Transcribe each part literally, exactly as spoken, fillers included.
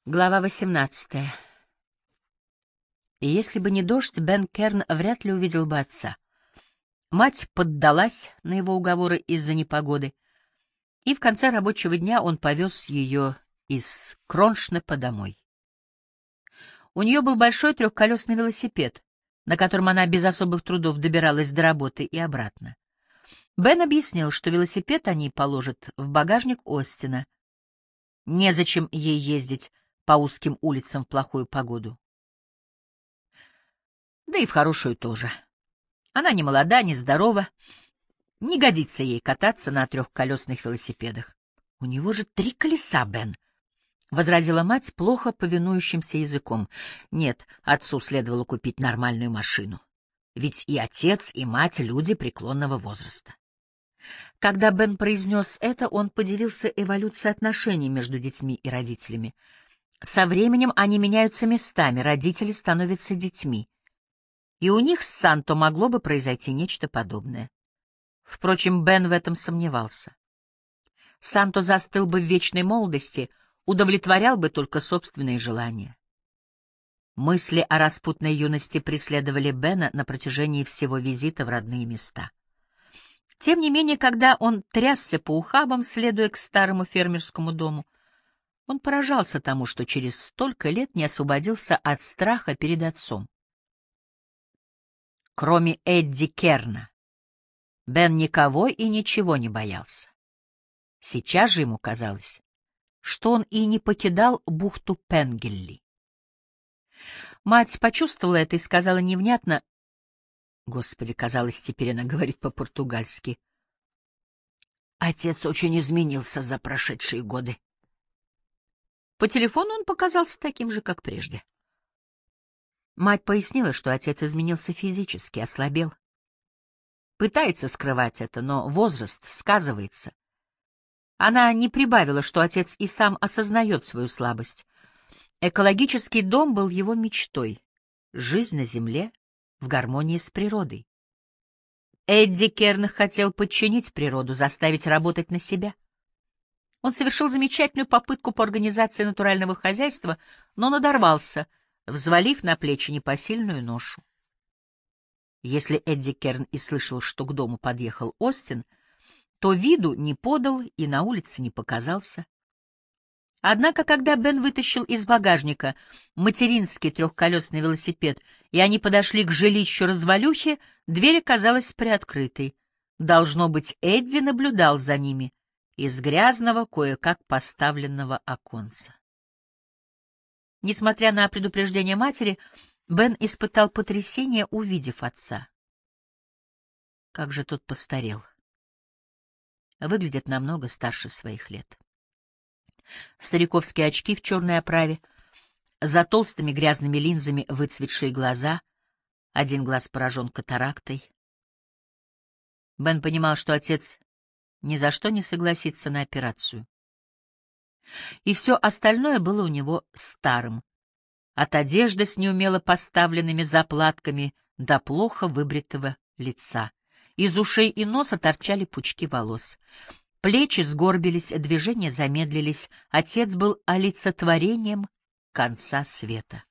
Глава восемнадцатая. И если бы не дождь, Бен Керн вряд ли увидел бы отца. Мать поддалась на его уговоры из-за непогоды, и в конце рабочего дня он повез ее из Кроншнепа домой. У нее был большой трехколесный велосипед, на котором она без особых трудов добиралась до работы и обратно. Бен объяснил, что велосипед они положат в багажник Остина. Незачем ей ездить по узким улицам в плохую погоду. Да и в хорошую тоже. Она не молода, не здорова, не годится ей кататься на трехколесных велосипедах. — У него же три колеса, Бен, — возразила мать плохо повинующимся языком. Нет, отцу следовало купить нормальную машину. Ведь и отец, и мать — люди преклонного возраста. Когда Бен произнес это, он подивился эволюции отношений между детьми и родителями. Со временем они меняются местами, родители становятся детьми. И у них с Санто могло бы произойти нечто подобное. Впрочем, Бен в этом сомневался. Санто застыл бы в вечной молодости, удовлетворял бы только собственные желания. Мысли о распутной юности преследовали Бена на протяжении всего визита в родные места. Тем не менее, когда он трясся по ухабам, следуя к старому фермерскому дому, он поражался тому, что через столько лет не освободился от страха перед отцом. Кроме Эдди Керна, Бен никого и ничего не боялся. Сейчас же ему казалось, что он и не покидал бухту Пенгелли. Мать почувствовала это и сказала невнятно, Господи, казалось, теперь она говорит по-португальски. Отец очень изменился за прошедшие годы. По телефону он показался таким же, как прежде. Мать пояснила, что отец изменился физически, ослабел. Пытается скрывать это, но возраст сказывается. Она не прибавила, что отец и сам осознает свою слабость. Экологический дом был его мечтой. Жизнь на земле в гармонии с природой. Эдди Керн хотел подчинить природу, заставить работать на себя. Он совершил замечательную попытку по организации натурального хозяйства, но надорвался, взвалив на плечи непосильную ношу. Если Эдди Керн и слышал, что к дому подъехал Остин, то виду не подал и на улице не показался. Однако, когда Бен вытащил из багажника материнский трехколесный велосипед, и они подошли к жилищу развалюхи, дверь оказалась приоткрытой. Должно быть, Эдди наблюдал за ними из грязного, кое-как поставленного оконца. Несмотря на предупреждение матери, Бен испытал потрясение, увидев отца. Как же тот постарел. Выглядит намного старше своих лет. Стариковские очки в черной оправе, за толстыми грязными линзами выцветшие глаза, один глаз поражен катарактой. Бен понимал, что отец ни за что не согласится на операцию. И все остальное было у него старым, от одежды с неумело поставленными заплатками до плохо выбритого лица. Из ушей и носа торчали пучки волос. Плечи сгорбились, движения замедлились. Отец был олицетворением конца света.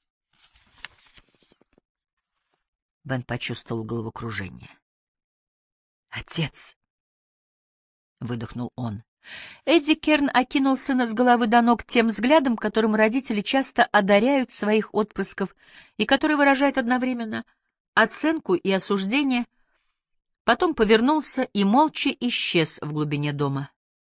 Бен почувствовал головокружение. «Отец!» — выдохнул он. Эдди Керн окинул сына с головы до ног тем взглядом, которым родители часто одаряют своих отпрысков и который выражает одновременно оценку и осуждение, потом повернулся и молча исчез в глубине дома.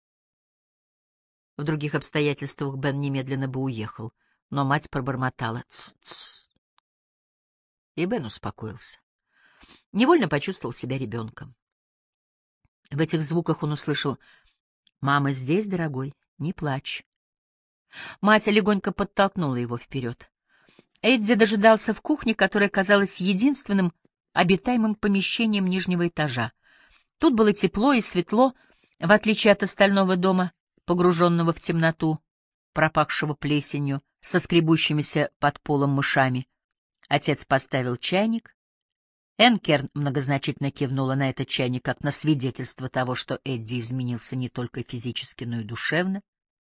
В других обстоятельствах Бен немедленно бы уехал, но мать пробормотала «Ц-ц». И Бен успокоился. Невольно почувствовал себя ребенком. В этих звуках он услышал «Мама здесь, дорогой, не плачь». Мать легонько подтолкнула его вперед. Эдди дожидался в кухне, которая казалась единственным обитаемым помещением нижнего этажа. Тут было тепло и светло, в отличие от остального дома, погруженного в темноту, пропахшего плесенью, со скребущимися под полом мышами. Отец поставил чайник. Энн Керн многозначительно кивнула на этот чайник, как на свидетельство того, что Эдди изменился не только физически, но и душевно.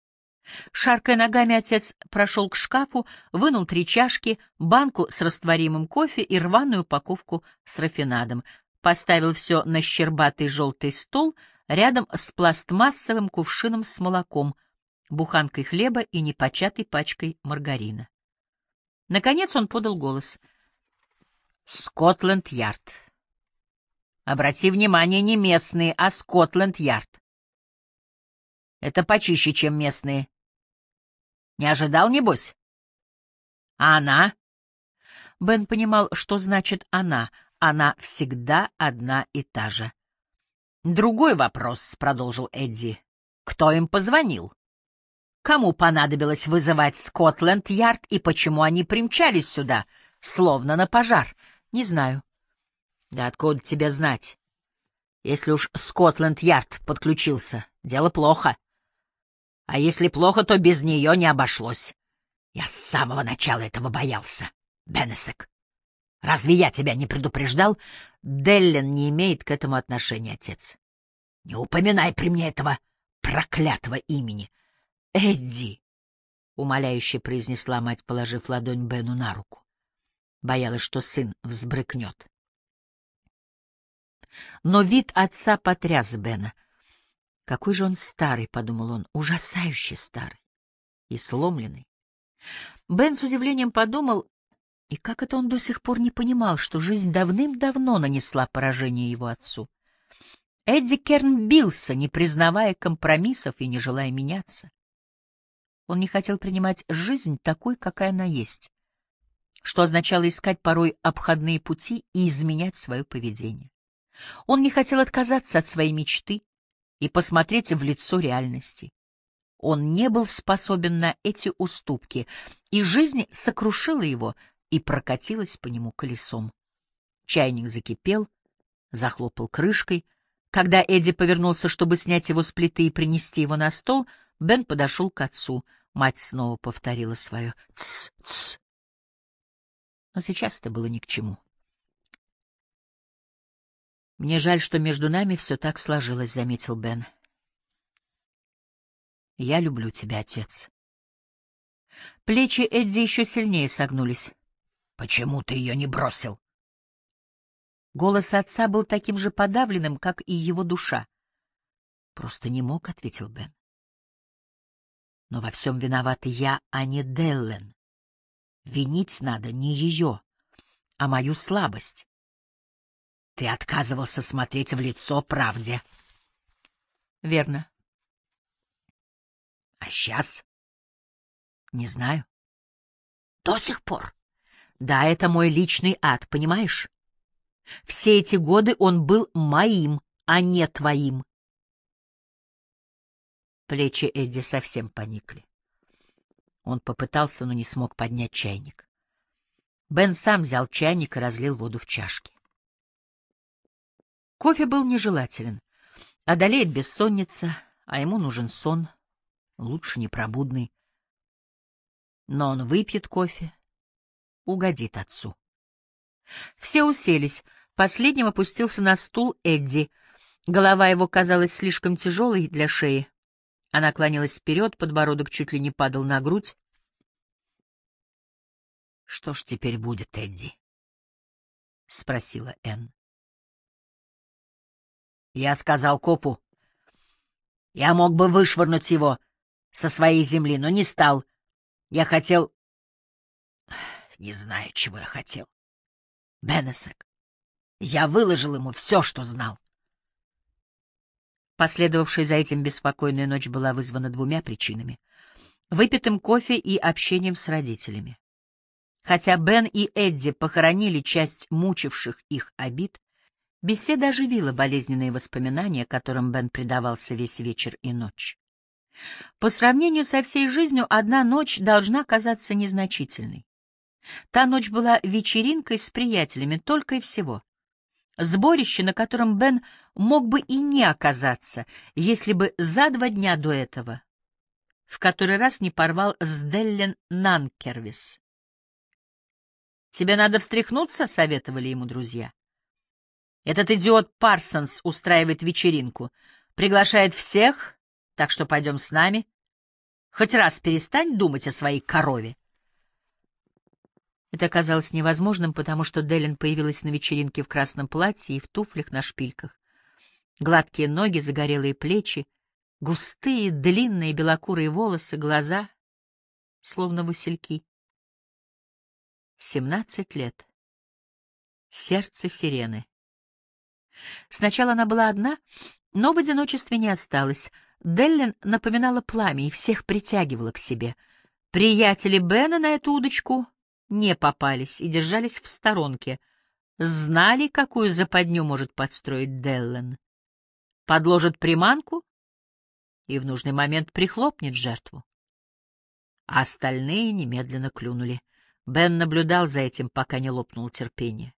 Шаркая ногами, отец прошел к шкафу, вынул три чашки, банку с растворимым кофе и рваную упаковку с рафинадом, поставил все на щербатый желтый стол рядом с пластмассовым кувшином с молоком, буханкой хлеба и непочатой пачкой маргарина. Наконец он подал голос. «Скотланд-Ярд. Обрати внимание, не местные, а Скотланд-Ярд. Это почище, чем местные. Не ожидал, небось? А она?» Бен понимал, что значит «она». Она всегда одна и та же. «Другой вопрос», — продолжил Эдди. «Кто им позвонил? Кому понадобилось вызывать Скотланд-Ярд и почему они примчались сюда, словно на пожар? Не знаю». «Да откуда тебе знать? Если уж Скотланд-Ярд подключился, дело плохо. А если плохо, то без нее не обошлось. Я с самого начала этого боялся, Беннесек. Разве я тебя не предупреждал? Деллен не имеет к этому отношения, отец. Не упоминай при мне этого проклятого имени. Эдди, — умоляюще произнесла мать, положив ладонь Бену на руку. Боялась, что сын взбрыкнет. Но вид отца потряс Бена. Какой же он старый, — подумал он, — ужасающе старый и сломленный. Бен с удивлением подумал, и как это он до сих пор не понимал, что жизнь давным-давно нанесла поражение его отцу. Эдди Керн бился, не признавая компромиссов и не желая меняться. Он не хотел принимать жизнь такой, какая она есть, что означало искать порой обходные пути и изменять свое поведение. Он не хотел отказаться от своей мечты и посмотреть в лицо реальности. Он не был способен на эти уступки, и жизнь сокрушила его и прокатилась по нему колесом. Чайник закипел, захлопал крышкой. Когда Эдди повернулся, чтобы снять его с плиты и принести его на стол, Бен подошел к отцу. Мать снова повторила свое «тсс, тсс». Но сейчас это было ни к чему. «Мне жаль, что между нами все так сложилось», — заметил Бен. «Я люблю тебя, отец». Плечи Эдди еще сильнее согнулись. «Почему ты ее не бросил?» Голос отца был таким же подавленным, как и его душа. «Просто не мог», — ответил Бен. «Но во всем виновата я, а не Деллен. Винить надо не ее, а мою слабость. Ты отказывался смотреть в лицо правде». «Верно». «А сейчас?» «Не знаю». «До сих пор?» «Да, это мой личный ад, понимаешь? Все эти годы он был моим, а не твоим». Плечи Эдди совсем поникли. Он попытался, но не смог поднять чайник. Бен сам взял чайник и разлил воду в чашки. Кофе был нежелателен. Одолеет бессонница, а ему нужен сон, лучше непробудный. Но он выпьет кофе, угодит отцу. Все уселись. Последним опустился на стул Эдди. Голова его казалась слишком тяжелой для шеи. Она клонилась вперед, подбородок чуть ли не падал на грудь. — Что ж теперь будет, Эдди? — спросила Энн. Я сказал копу. Я мог бы вышвырнуть его со своей земли, но не стал. Я хотел... Не знаю, чего я хотел. Беннесек. Я выложил ему все, что знал. Последовавшая за этим беспокойная ночь была вызвана двумя причинами: выпитым кофе и общением с родителями. Хотя Бен и Эдди похоронили часть мучивших их обид, беседа оживила болезненные воспоминания, которым Бен предавался весь вечер и ночь. По сравнению со всей жизнью, одна ночь должна казаться незначительной. Та ночь была вечеринкой с приятелями только и всего. Сборище, на котором Бен мог бы и не оказаться, если бы за два дня до этого в который раз не порвал с Деллен Нанкервис. «Тебе надо встряхнуться», — советовали ему друзья. «Этот идиот Парсонс устраивает вечеринку, приглашает всех, так что пойдем с нами. Хоть раз перестань думать о своей корове. Это оказалось невозможным, потому что Деллин появилась на вечеринке в красном платье и в туфлях на шпильках. Гладкие ноги, загорелые плечи, густые, длинные белокурые волосы, глаза, словно васильки. Семнадцать лет. Сердце сирены. Сначала она была одна, но в одиночестве не осталась. Деллин напоминала пламя и всех притягивала к себе. Приятели Бена на эту удочку не попались и держались в сторонке. Знали, какую западню может подстроить Деллин. Подложит приманку и в нужный момент прихлопнет жертву. А остальные немедленно клюнули. Бен наблюдал за этим, пока не лопнуло терпение.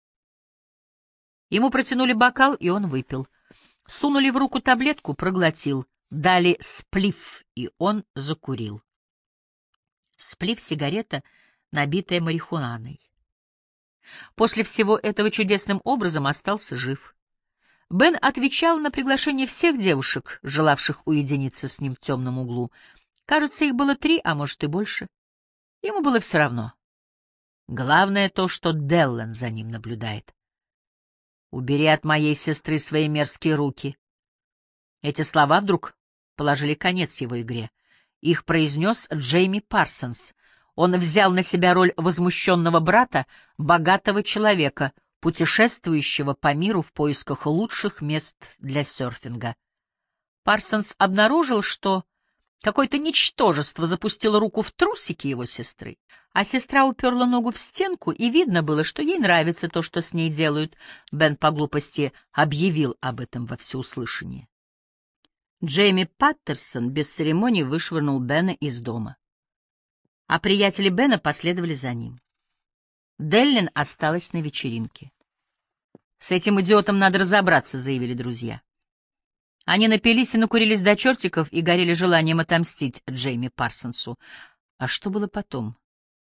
Ему протянули бокал, и он выпил. Сунули в руку таблетку, проглотил. Дали сплиф, и он закурил. Сплиф — сигарета, набитая марихуаной. После всего этого чудесным образом остался жив. Бен отвечал на приглашение всех девушек, желавших уединиться с ним в темном углу. Кажется, их было три, а может и больше. Ему было все равно. Главное то, что Деллин за ним наблюдает. «Убери от моей сестры свои мерзкие руки». Эти слова вдруг положили конец его игре. Их произнес Джейми Парсонс. Он взял на себя роль возмущенного брата, богатого человека, путешествующего по миру в поисках лучших мест для серфинга. Парсонс обнаружил, что какое-то ничтожество запустило руку в трусики его сестры, а сестра уперла ногу в стенку, и видно было, что ей нравится то, что с ней делают. Бен по глупости объявил об этом во всеуслышание. Джейми Паттерсон без церемоний вышвырнул Бена из дома, а приятели Бена последовали за ним. Деллин осталась на вечеринке. «С этим идиотом надо разобраться», — заявили друзья. Они напились и накурились до чертиков и горели желанием отомстить Джейми Парсонсу. А что было потом?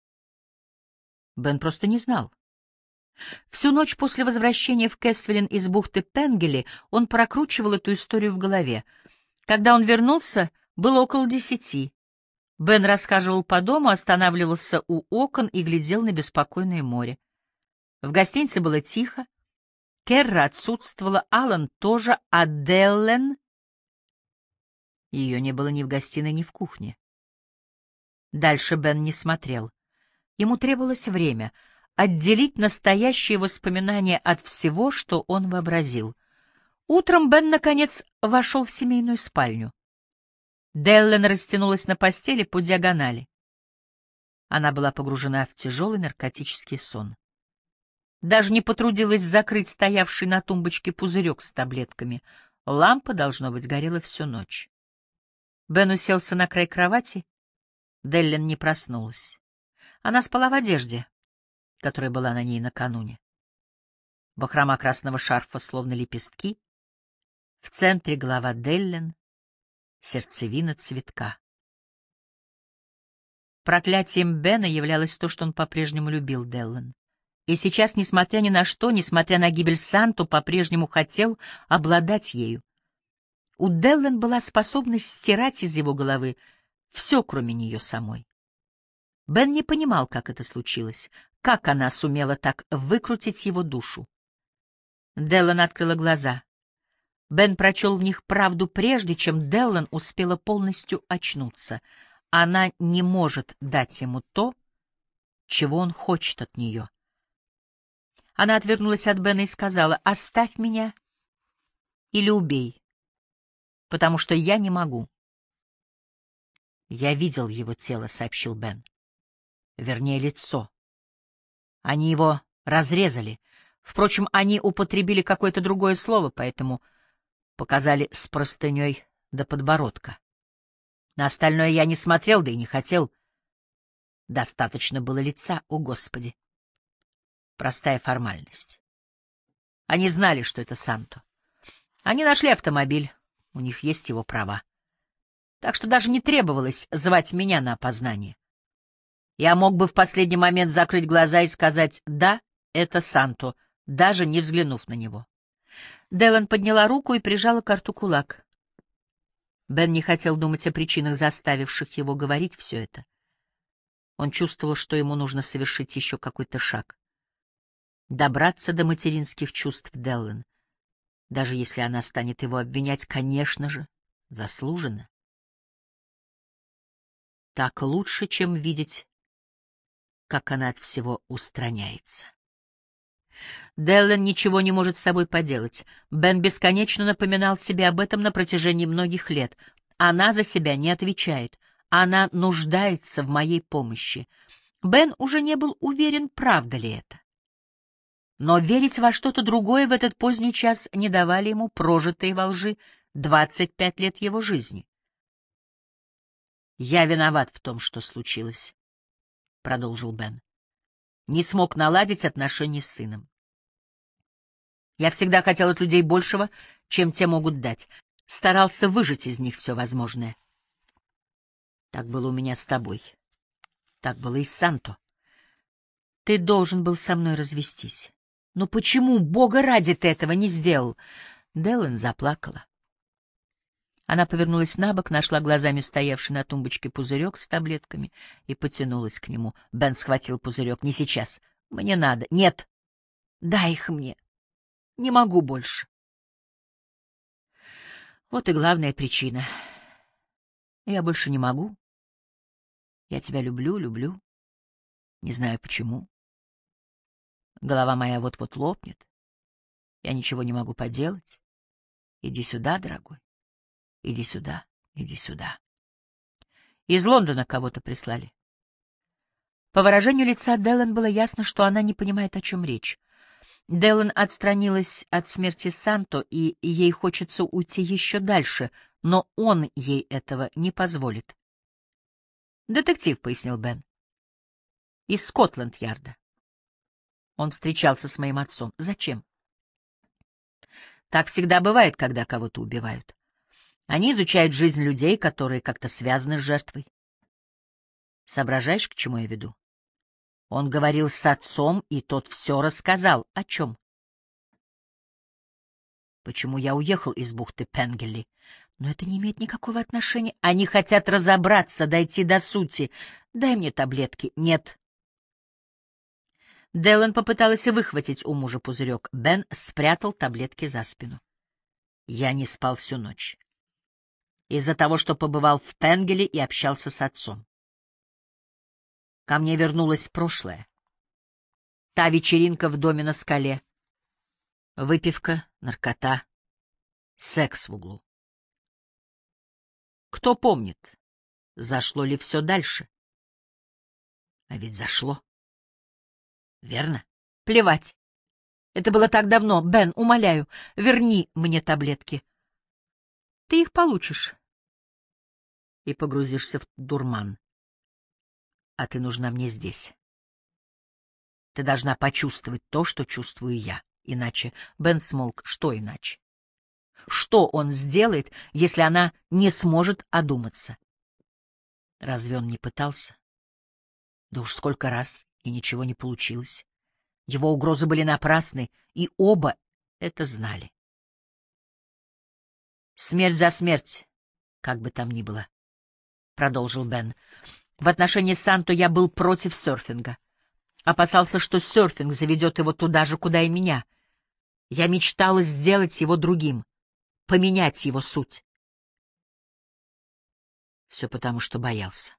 Бен просто не знал. Всю ночь после возвращения в Кэсвиллен из бухты Пенгели он прокручивал эту историю в голове. Когда он вернулся, было около десяти. Бен расхаживал по дому, останавливался у окон и глядел на беспокойное море. В гостинице было тихо. Керра отсутствовала, Аллан тоже, а Деллин... Ее не было ни в гостиной, ни в кухне. Дальше Бен не смотрел. Ему требовалось время отделить настоящие воспоминания от всего, что он вообразил. Утром Бен, наконец, вошел в семейную спальню. Деллин растянулась на постели по диагонали. Она была погружена в тяжелый наркотический сон. Даже не потрудилась закрыть стоявший на тумбочке пузырек с таблетками. Лампа, должно быть, горела всю ночь. Бен уселся на край кровати. Деллин не проснулась. Она спала в одежде, которая была на ней накануне. Бахрома красного шарфа, словно лепестки. В центре голова Деллин, сердцевина цветка. Проклятием Бена являлось то, что он по-прежнему любил Деллин. И сейчас, несмотря ни на что, несмотря на гибель Санту, по-прежнему хотел обладать ею. У Деллин была способность стирать из его головы все, кроме нее самой. Бен не понимал, как это случилось, как она сумела так выкрутить его душу. Деллин открыла глаза. Бен прочел в них правду прежде, чем Деллин успела полностью очнуться. Она не может дать ему то, чего он хочет от нее. Она отвернулась от Бена и сказала: «Оставь меня или убей, потому что я не могу». «Я видел его тело», — сообщил Бен. «Вернее, лицо. Они его разрезали. Впрочем, они употребили какое-то другое слово, поэтому показали с простыней до подбородка. На остальное я не смотрел, да и не хотел. Достаточно было лица, о Господи. Простая формальность. Они знали, что это Санто. Они нашли автомобиль, у них есть его права. Так что даже не требовалось звать меня на опознание. Я мог бы в последний момент закрыть глаза и сказать: «Да, это Санто», даже не взглянув на него. Деллин подняла руку и прижала к рту кулак. Бен не хотел думать о причинах, заставивших его говорить все это. Он чувствовал, что ему нужно совершить еще какой-то шаг. Добраться до материнских чувств Деллен, даже если она станет его обвинять, конечно же, заслуженно. Так лучше, чем видеть, как она от всего устраняется. Деллен ничего не может с собой поделать. Бен бесконечно напоминал себе об этом на протяжении многих лет. Она за себя не отвечает. Она нуждается в моей помощи. Бен уже не был уверен, правда ли это. Но верить во что-то другое в этот поздний час не давали ему прожитые во лжи двадцать пять лет его жизни. «Я виноват в том, что случилось», — продолжил Бен. «Не смог наладить отношения с сыном. Я всегда хотел от людей большего, чем те могут дать. Старался выжать из них все возможное. Так было у меня с тобой. Так было и с Санто. Ты должен был со мной развестись. Но почему, Бога ради, ты этого не сделал?» Деллен заплакала. Она повернулась набок, нашла глазами стоявший на тумбочке пузырек с таблетками и потянулась к нему. Бен схватил пузырек. «Не сейчас. Мне надо». «Нет. Дай их мне. Не могу больше». Вот и главная причина. Я больше не могу. Я тебя люблю, люблю. Не знаю почему. Голова моя вот-вот лопнет. Я ничего не могу поделать. Иди сюда, дорогой. Иди сюда, иди сюда. Из Лондона кого-то прислали. По выражению лица Деллен было ясно, что она не понимает, о чем речь. Деллен отстранилась от смерти Санто, и ей хочется уйти еще дальше, но он ей этого не позволит. «Детектив», — пояснил Бен, — «из Скотланд-Ярда. Он встречался с моим отцом. Зачем?» Так всегда бывает, когда кого-то убивают. Они изучают жизнь людей, которые как-то связаны с жертвой. Соображаешь, к чему я веду? Он говорил с отцом, и тот все рассказал. О чем? Почему я уехал из бухты Пенгелли? Но это не имеет никакого отношения. Они хотят разобраться, дойти до сути. Дай мне таблетки. Нет. Деллен попыталась выхватить у мужа пузырек. Бен спрятал таблетки за спину. Я не спал всю ночь. Из-за того, что побывал в Пенгеле и общался с отцом. Ко мне вернулось прошлое. Та вечеринка в доме на скале. Выпивка, наркота, секс в углу. Кто помнит, зашло ли все дальше? А ведь зашло. Верно? Плевать. Это было так давно. Бен, умоляю, верни мне таблетки. Ты их получишь. И погрузишься в дурман. А ты нужна мне здесь. Ты должна почувствовать то, что чувствую я. Иначе... Бен смолк. Что иначе? Что он сделает, если она не сможет одуматься? Разве он не пытался? Да уж сколько раз, и ничего не получилось. Его угрозы были напрасны, и оба это знали. «Смерть за смерть, как бы там ни было», — продолжил Бен. «В отношении Санто я был против серфинга. Опасался, что серфинг заведет его туда же, куда и меня. Я мечтал сделать его другим, поменять его суть. Все потому, что боялся.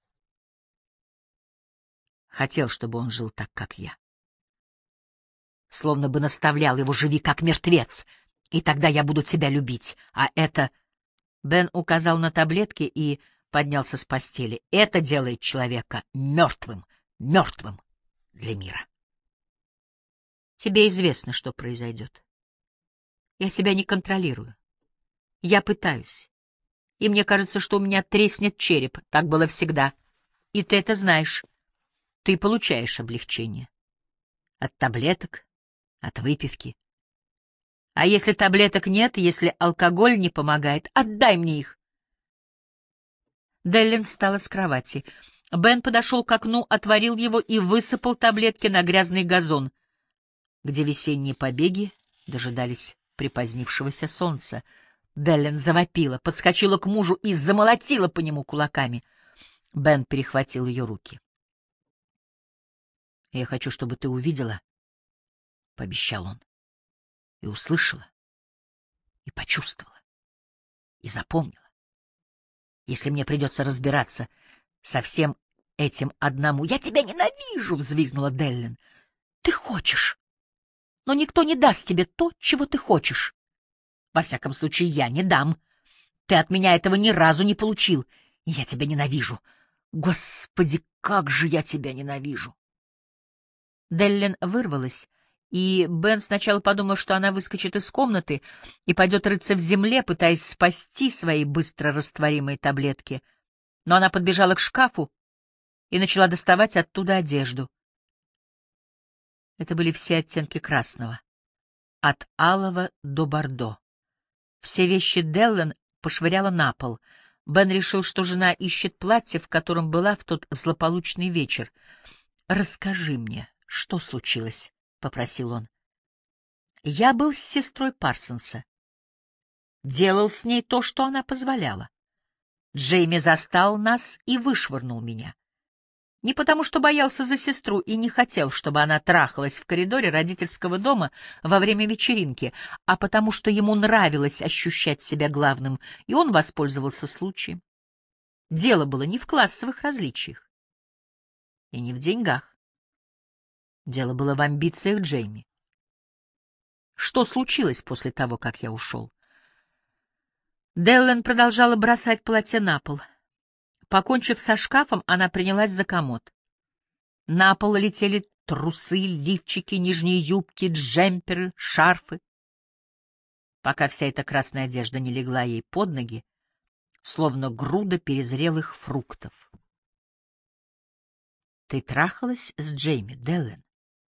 Хотел, чтобы он жил так, как я. Словно бы наставлял его: живи как мертвец, и тогда я буду тебя любить. А это...» Бен указал на таблетки и поднялся с постели. «Это делает человека мертвым, мертвым для мира. Тебе известно, что произойдет. Я себя не контролирую. Я пытаюсь. И мне кажется, что у меня треснет череп. Так было всегда. И ты это знаешь. Ты получаешь облегчение. От таблеток, от выпивки. А если таблеток нет, если алкоголь не помогает, отдай мне их». Деллен встала с кровати. Бен подошел к окну, отворил его и высыпал таблетки на грязный газон, где весенние побеги дожидались припозднившегося солнца. Деллен завопила, подскочила к мужу и замолотила по нему кулаками. Бен перехватил ее руки. — Я хочу, чтобы ты увидела, — пообещал он, — и услышала, и почувствовала, и запомнила. Если мне придется разбираться со всем этим одному... — Я тебя ненавижу! — взвизгнула Деллен. — Ты хочешь, но никто не даст тебе то, чего ты хочешь. Во всяком случае, я не дам. Ты от меня этого ни разу не получил. И я тебя ненавижу. Господи, как же я тебя ненавижу! Деллен вырвалась, и Бен сначала подумал, что она выскочит из комнаты и пойдет рыться в земле, пытаясь спасти свои быстро растворимые таблетки. Но она подбежала к шкафу и начала доставать оттуда одежду. Это были все оттенки красного, от алого до бордо. Все вещи Деллен пошвыряла на пол. Бен решил, что жена ищет платье, в котором была в тот злополучный вечер. «Расскажи мне, что случилось?» — попросил он. «Я был с сестрой Парсонса. Делал с ней то, что она позволяла. Джейми застал нас и вышвырнул меня. Не потому, что боялся за сестру и не хотел, чтобы она трахалась в коридоре родительского дома во время вечеринки, а потому, что ему нравилось ощущать себя главным, и он воспользовался случаем. Дело было не в классовых различиях и не в деньгах. Дело было в амбициях Джейми. Что случилось после того, как я ушел? Деллен продолжала бросать платье на пол. Покончив со шкафом, она принялась за комод. На пол летели трусы, лифчики, нижние юбки, джемперы, шарфы. Пока вся эта красная одежда не легла ей под ноги, словно груда перезрелых фруктов. Ты трахалась с Джейми, Деллен?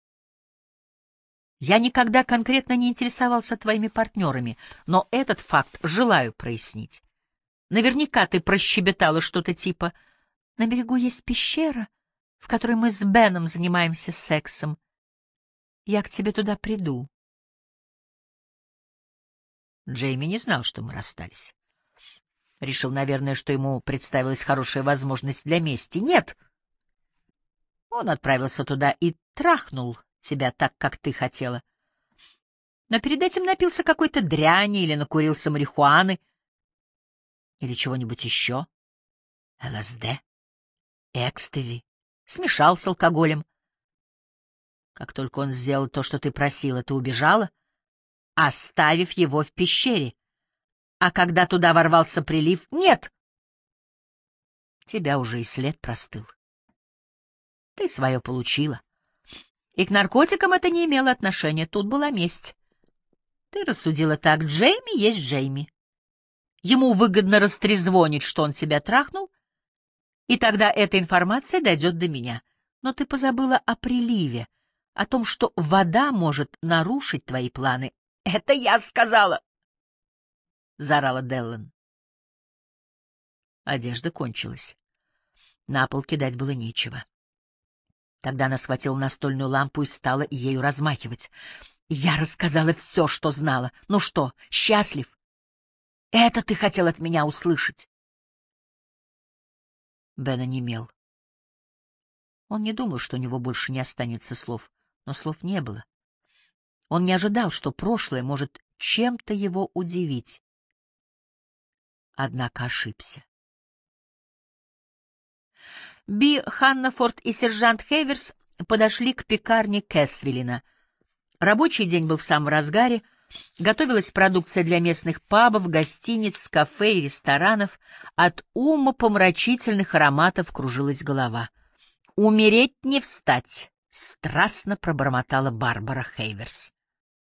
Я никогда конкретно не интересовался твоими партнерами, но этот факт желаю прояснить. Наверняка ты прощебетала что-то типа: «На берегу есть пещера, в которой мы с Беном занимаемся сексом. Я к тебе туда приду». Джейми не знал, что мы расстались. Решил, наверное, что ему представилась хорошая возможность для мести. Нет! Он отправился туда и трахнул тебя так, как ты хотела. Но перед этим напился какой-то дряни или накурился марихуаны или чего-нибудь еще. ЛСД, экстази, смешал с алкоголем. Как только он сделал то, что ты просила, ты убежала, оставив его в пещере. А когда туда ворвался прилив, нет! Тебя уже и след простыл. Ты свое получила. И к наркотикам это не имело отношения, тут была месть. Ты рассудила так: Джейми есть Джейми. Ему выгодно растрезвонить, что он тебя трахнул, и тогда эта информация дойдет до меня. Но ты позабыла о приливе, о том, что вода может нарушить твои планы. — Это я сказала! — заорала Деллен. Одежда кончилась. На пол кидать было нечего. Тогда она схватила настольную лампу и стала ею размахивать. Я рассказала все, что знала. Ну что, счастлив? Это ты хотел от меня услышать? Бен онемел. Он не думал, что у него больше не останется слов, но слов не было. Он не ожидал, что прошлое может чем-то его удивить. Однако ошибся. Би Ханнафорд и сержант Хейверс подошли к пекарне Кэсвиллина. Рабочий день был в самом разгаре. Готовилась продукция для местных пабов, гостиниц, кафе и ресторанов. От умопомрачительных ароматов кружилась голова. «Умереть не встать!» — страстно пробормотала Барбара Хейверс.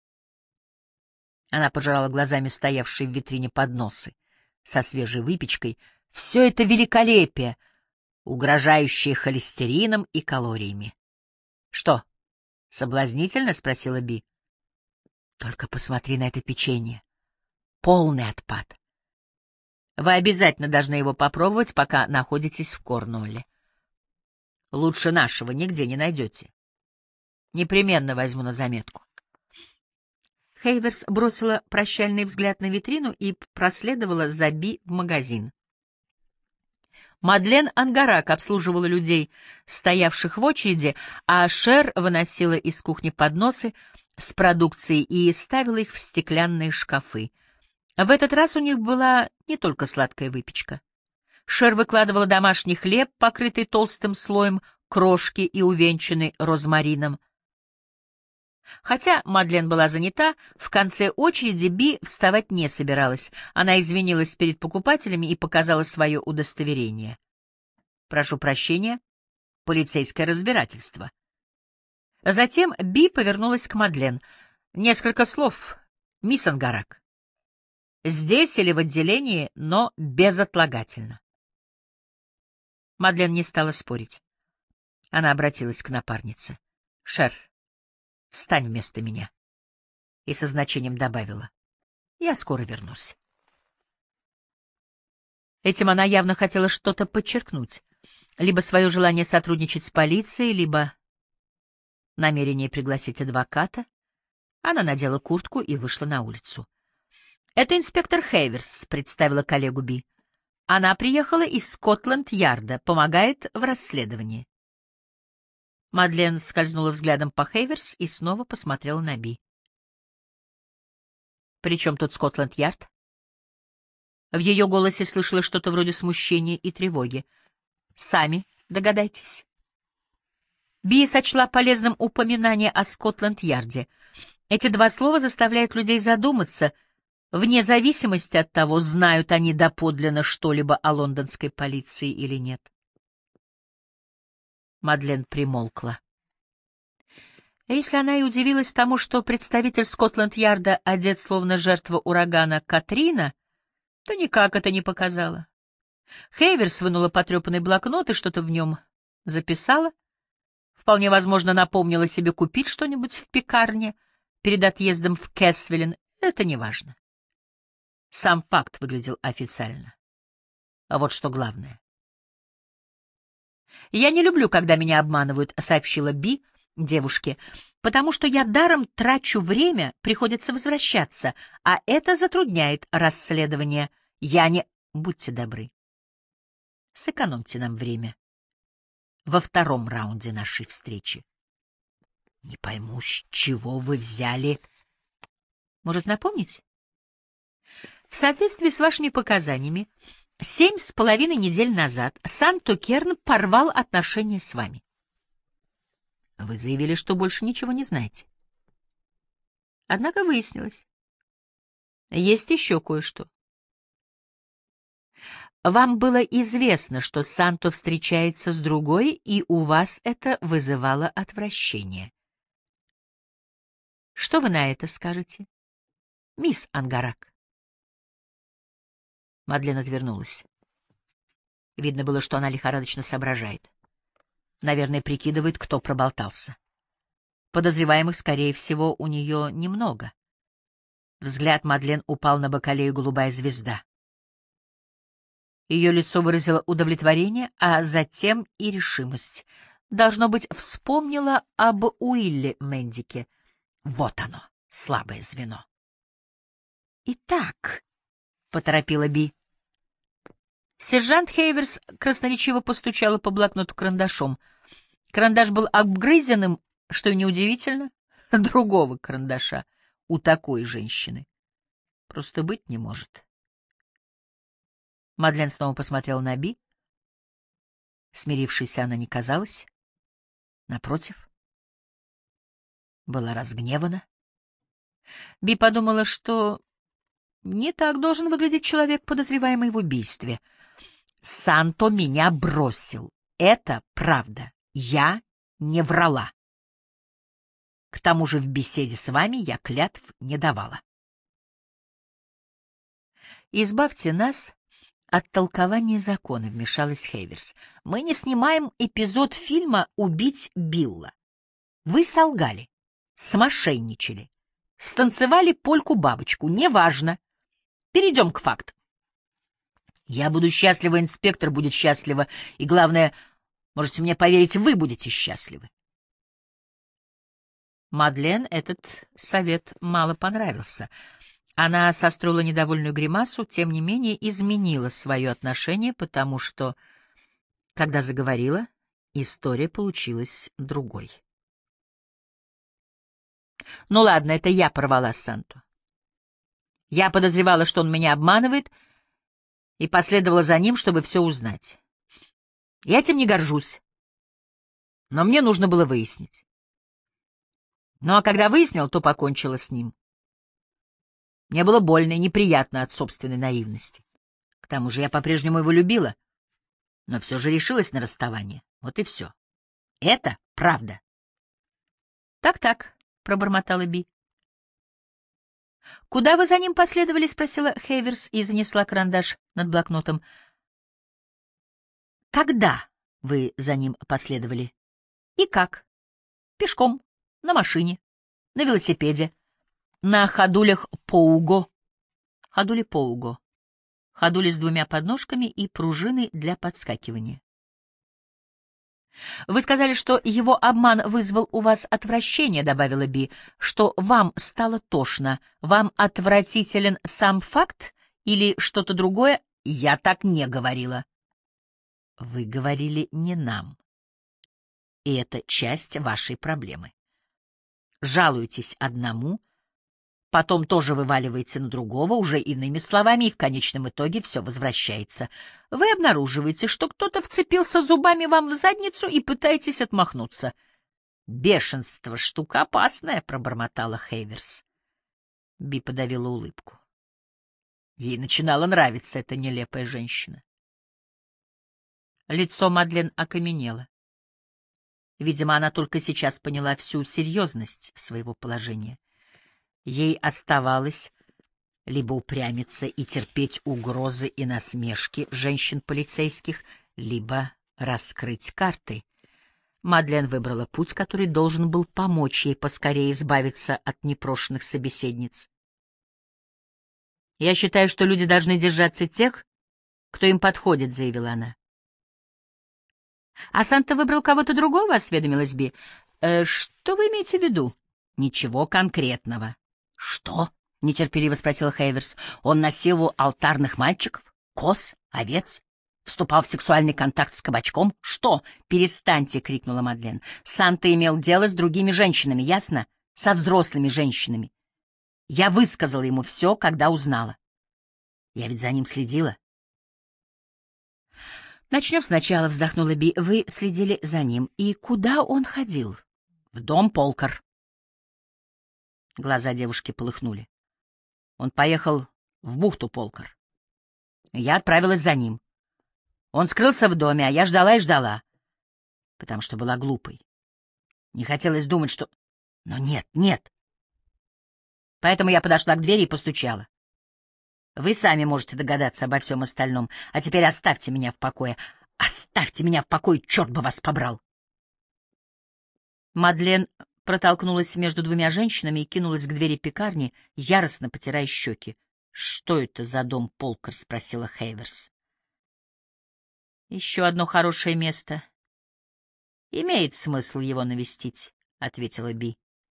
Она пожирала глазами стоявшие в витрине подносы со свежей выпечкой. Все это великолепие, угрожающее холестерином и калориями. — Что, соблазнительно? — спросила Би. — Только посмотри на это печенье. Полный отпад. Вы обязательно должны его попробовать, пока находитесь в Корнуолле. Лучше нашего нигде не найдете. Непременно возьму на заметку. Хейверс бросила прощальный взгляд на витрину и проследовала за Би в магазин. Мадлен Ангарак обслуживала людей, стоявших в очереди, а Шер выносила из кухни подносы с продукцией и ставила их в стеклянные шкафы. В этот раз у них была не только сладкая выпечка. Шер выкладывала домашний хлеб, покрытый толстым слоем крошки и увенчанный розмарином. Хотя Мадлен была занята, в конце очереди Би вставать не собиралась. Она извинилась перед покупателями и показала свое удостоверение. «Прошу прощения, полицейское разбирательство». Затем Би повернулась к Мадлен. «Несколько слов, мисс Ангарак. Здесь или в отделении, но безотлагательно». Мадлен не стала спорить. Она обратилась к напарнице. «Шер, встань вместо меня». И со значением добавила: «Я скоро вернусь». Этим она явно хотела что-то подчеркнуть. Либо свое желание сотрудничать с полицией, либо намерение пригласить адвоката. Она надела куртку и вышла на улицу. «Это инспектор Хейверс», — представила коллегу Би. «Она приехала из Скотланд-Ярда, помогает в расследовании». Мадлен скользнула взглядом по Хейверс и снова посмотрела на Би. «При чем тут Скотланд-Ярд?» В ее голосе слышалось что-то вроде смущения и тревоги. «Сами догадайтесь». Би сочла полезным упоминание о Скотланд-Ярде. Эти два слова заставляют людей задуматься, вне зависимости от того, знают они доподлинно что-либо о лондонской полиции или нет. Мадлен примолкла. Если она и удивилась тому, что представитель Скотланд-Ярда одет словно жертва урагана Катрина, то никак это не показало. Хейверс вынула потрепанный блокнот и что-то в нем записала. Вполне возможно, напомнила себе купить что-нибудь в пекарне перед отъездом в Кэсвиллен. Это не важно. Сам факт выглядел официально. А вот что главное. «Я не люблю, когда меня обманывают», — сообщила Би девушке, «потому что я даром трачу время, приходится возвращаться, а это затрудняет расследование. Я не... Будьте добры. Сэкономьте нам время во втором раунде нашей встречи». «Не пойму, с чего вы взяли...» «Может, напомнить?» «В соответствии с вашими показаниями, семь с половиной недель назад Санто Керн порвал отношения с вами. Вы заявили, что больше ничего не знаете. Однако выяснилось. Есть еще кое-что. Вам было известно, что Санто встречается с другой, и у вас это вызывало отвращение. Что вы на это скажете, мисс Ангарак?» Мадлен отвернулась. Видно было, что она лихорадочно соображает. Наверное, прикидывает, кто проболтался. Подозреваемых, скорее всего, у нее немного. Взгляд Мадлен упал на бакалею голубая звезда. Ее лицо выразило удовлетворение, а затем и решимость. Должно быть, вспомнила об Уилле Мендике. Вот оно, слабое звено. «Итак», — поторопила Би. Сержант Хейверс красноречиво постучала по блокноту карандашом. Карандаш был обгрызенным, что и неудивительно, другого карандаша у такой женщины просто быть не может. Мадлен снова посмотрела на Би. Смирившейся она не казалась. Напротив, была разгневана. Би подумала, что не так должен выглядеть человек, подозреваемый в убийстве. «Санто меня бросил. Это правда. Я не врала. К тому же в беседе с вами я клятв не давала». «Избавьте нас от толкования закона», — вмешалась Хейверс. «Мы не снимаем эпизод фильма «Убить Билла». Вы солгали, смошенничали, станцевали польку-бабочку. Неважно. Перейдем к фактам. Я буду счастлива, инспектор будет счастлива, и, главное, можете мне поверить, вы будете счастливы. Мадлен этот совет мало понравился. Она состроила недовольную гримасу, тем не менее изменила свое отношение, потому что, когда заговорила, история получилась другой. Ну ладно, это я порвала с Санту. Я подозревала, что он меня обманывает, и последовала за ним, чтобы все узнать. Я этим не горжусь, но мне нужно было выяснить. Ну а когда выяснил, то покончила с ним. Мне было больно и неприятно от собственной наивности. К тому же я по-прежнему его любила, но все же решилась на расставание. Вот и все. Это правда. Так-так, пробормотала Би. Куда вы за ним последовали? Спросила Хейверс и занесла карандаш над блокнотом. Когда вы за ним последовали? И как? Пешком, на машине, на велосипеде, на ходулях Поуго. Ходули Поуго. Ходули с двумя подножками и пружиной для подскакивания. Вы сказали, что его обман вызвал у вас отвращение, добавила Би, что вам стало тошно. Вам отвратителен сам факт или что-то другое? Я так не говорила. Вы говорили не нам. И это часть вашей проблемы. Жалуетесь одному, потом тоже вываливаете на другого, уже иными словами, и в конечном итоге все возвращается. Вы обнаруживаете, что кто-то вцепился зубами вам в задницу и пытаетесь отмахнуться. «Бешенство — штука опасная», — пробормотала Хейверс. Би подавила улыбку. Ей начинала нравиться эта нелепая женщина. Лицо Мадлен окаменело. Видимо, она только сейчас поняла всю серьезность своего положения. Ей оставалось либо упрямиться и терпеть угрозы и насмешки женщин-полицейских, либо раскрыть карты. Мадлен выбрала путь, который должен был помочь ей поскорее избавиться от непрошенных собеседниц. «Я считаю, что люди должны держаться тех, кто им подходит», — заявила она. «А Санта выбрал кого-то другого?» — осведомилась Би. «Э, «Что вы имеете в виду?» «Ничего конкретного». «Что?» — нетерпеливо спросила Хейверс. «Он насиловал алтарных мальчиков, коз, овец, вступал в сексуальный контакт с кабачком? Что?» «Перестаньте!» — крикнула Мадлен. «Санта имел дело с другими женщинами, ясно? Со взрослыми женщинами. Я высказала ему все, когда узнала. Я ведь за ним следила». «Начнем сначала», — вздохнула Би. «Вы следили за ним. И куда он ходил?» «В дом Полкар». Глаза девушки полыхнули. Он поехал в бухту Полкар. Я отправилась за ним. Он скрылся в доме, а я ждала и ждала, потому что была глупой. Не хотелось думать, что... Но нет, нет. Поэтому я подошла к двери и постучала. Вы сами можете догадаться обо всем остальном. А теперь оставьте меня в покое. Оставьте меня в покое, черт бы вас побрал. Мадлен протолкнулась между двумя женщинами и кинулась к двери пекарни, яростно потирая щеки. — Что это за дом Полкар? — спросила Хейверс. — Еще одно хорошее место. Имеет смысл его навестить, — ответила Би.